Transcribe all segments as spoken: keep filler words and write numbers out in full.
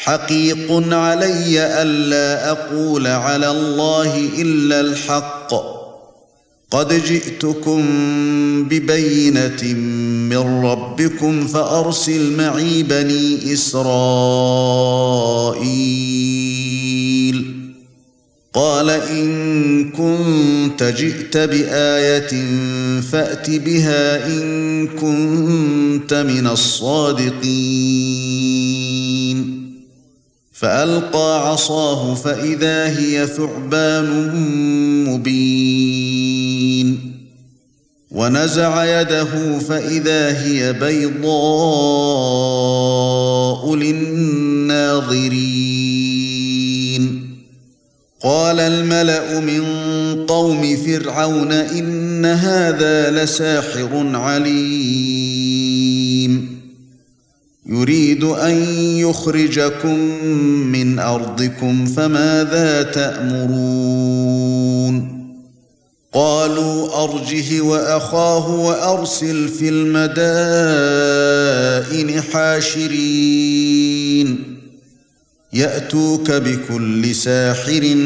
حقيق علي ألا أقول على الله إلا الحق قد جئتكم ببينة من ربكم فأرسل معي بني إسرائيل قال إن كنت جئت بآية فأت بها إن كنت من الصادقين فألقى عصاه فإذا هي ثعبان مبين ونزع يده فإذا هي بيضاء للناظرين قال الملأ من قوم فرعون إن هذا لساحر عليم يريد أن يخرجكم من أرضكم فماذا تأمرون قالوا أرجه وأخاه وأرسل في المدائن حاشرين يأتوك بكل ساحر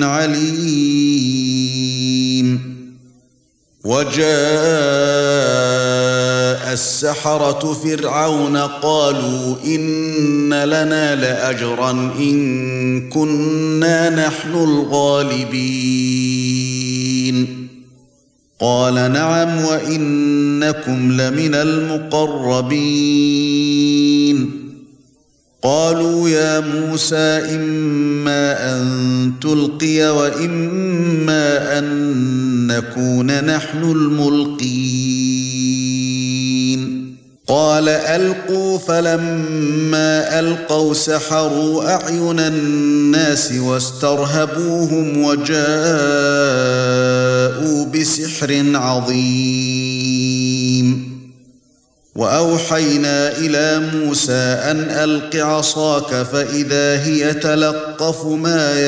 عليم وجاء السحرة فرعون قالوا إن لنا لأجرا إن كنا نحن الغالبين قال نعم وإنكم لمن المقربين قالوا يا موسى إما أن تلقي وإما أن نكون نحن الملقين قال ألقوا فلما ألقوا سحروا أعين الناس واسترهبوهم وجاءوا بسحر عظيم وأوحينا إلى موسى أن ألق عصاك فإذا هي تلقف ما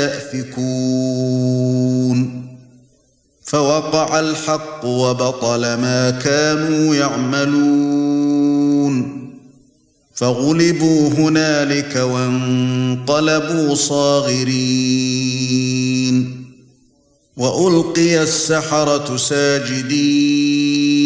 يأفكون فوقع الحق وبطل ما كانوا يعملون فغلبوا هنالك وانقلبوا صاغرين وألقي السحرة ساجدين